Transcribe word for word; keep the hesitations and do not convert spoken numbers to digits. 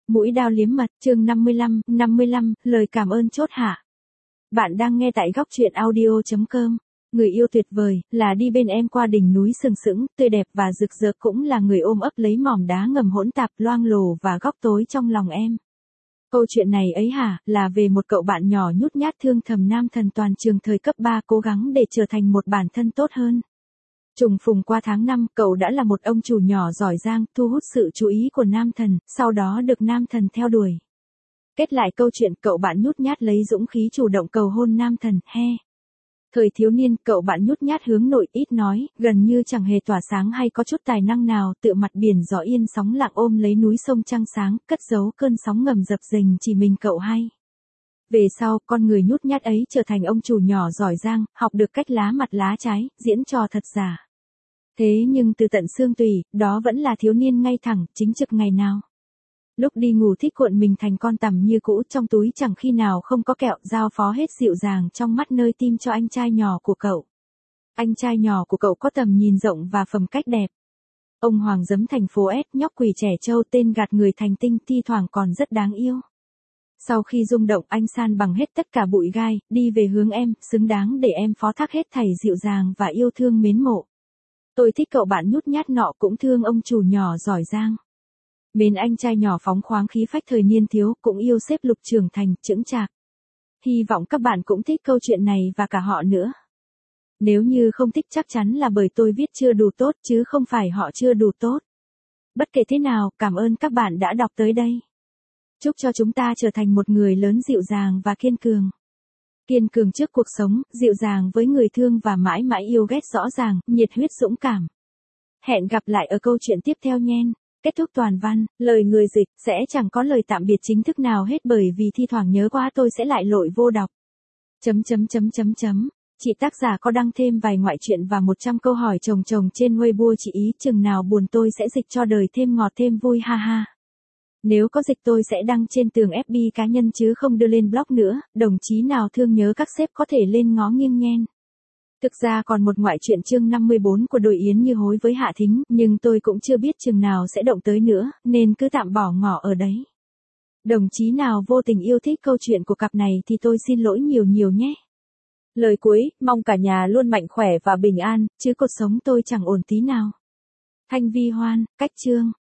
Mũi dao liếm mật, chương năm mươi lăm, năm mươi lăm, lời cảm ơn chốt hạ. Bạn đang nghe tại góc truyện audio chấm com. Người yêu tuyệt vời, là đi bên em qua đỉnh núi sừng sững, tươi đẹp và rực rỡ, cũng là người ôm ấp lấy mỏm đá ngầm hỗn tạp, loang lổ và góc tối trong lòng em. Câu chuyện này ấy hả, là về một cậu bạn nhỏ nhút nhát thương thầm nam thần toàn trường thời cấp ba cố gắng để trở thành một bản thân tốt hơn. Trùng phùng qua tháng năm, cậu đã là một ông chủ nhỏ giỏi giang, thu hút sự chú ý của nam thần, sau đó được nam thần theo đuổi. Kết lại câu chuyện, cậu bạn nhút nhát lấy dũng khí chủ động cầu hôn nam thần, he. Thời thiếu niên, cậu bạn nhút nhát hướng nội, ít nói, gần như chẳng hề tỏa sáng hay có chút tài năng nào, tựa mặt biển gió yên sóng lặng ôm lấy núi sông trăng sáng, cất giấu cơn sóng ngầm dập dềnh chỉ mình cậu hay. Về sau, con người nhút nhát ấy trở thành ông chủ nhỏ giỏi giang, học được cách lá mặt lá trái, diễn trò thật giả. Thế nhưng từ tận xương tủy, đó vẫn là thiếu niên ngay thẳng, chính trực ngày nào. Lúc đi ngủ thích cuộn mình thành con tằm như cũ, trong túi chẳng khi nào không có kẹo, giao phó hết dịu dàng trong mắt nơi tim cho anh trai nhỏ của cậu. Anh trai nhỏ của cậu có tầm nhìn rộng và phẩm cách đẹp. Ông hoàng giấm thành phố S, nhóc quỷ trẻ trâu, tên gạt người thành tinh, thi thoảng còn rất đáng yêu. Sau khi rung động, anh san bằng hết tất cả bụi gai, đi về hướng em, xứng đáng để em phó thác hết thảy dịu dàng và yêu thương mến mộ. Tôi thích cậu bạn nhút nhát nọ, cũng thương ông chủ nhỏ giỏi giang. Mến anh trai nhỏ phóng khoáng khí phách thời niên thiếu, cũng yêu sếp Lục trưởng thành, chững chạc. Hy vọng các bạn cũng thích câu chuyện này và cả họ nữa. Nếu như không thích chắc chắn là bởi tôi viết chưa đủ tốt, chứ không phải họ chưa đủ tốt. Bất kể thế nào, cảm ơn các bạn đã đọc tới đây. Chúc cho chúng ta trở thành một người lớn dịu dàng và kiên cường. Kiên cường trước cuộc sống, dịu dàng với người thương và mãi mãi yêu ghét rõ ràng, nhiệt huyết dũng cảm. Hẹn gặp lại ở câu chuyện tiếp theo nhen. Kết thúc toàn văn, lời người dịch sẽ chẳng có lời tạm biệt chính thức nào hết, bởi vì thi thoảng nhớ quá tôi sẽ lại lội vô đọc. Chấm chấm chấm chấm chấm. Chị tác giả có đăng thêm vài ngoại truyện và một trăm câu hỏi chồng chồng trên Weibo, chị ý chừng nào buồn tôi sẽ dịch cho đời thêm ngọt thêm vui, ha ha. Nếu có dịch tôi sẽ đăng trên tường ép bê cá nhân chứ không đưa lên blog nữa, đồng chí nào thương nhớ các sếp có thể lên ngó nghiêng nhen. Thực ra còn một ngoại truyện chương năm mươi bốn của Đội Yến Như Hối với Hạ Thính, nhưng tôi cũng chưa biết chừng nào sẽ động tới nữa, nên cứ tạm bỏ ngỏ ở đấy. Đồng chí nào vô tình yêu thích câu chuyện của cặp này thì tôi xin lỗi nhiều nhiều nhé. Lời cuối, mong cả nhà luôn mạnh khỏe và bình an, chứ cuộc sống tôi chẳng ổn tí nào. Thanh Vi Hoan, cách chương.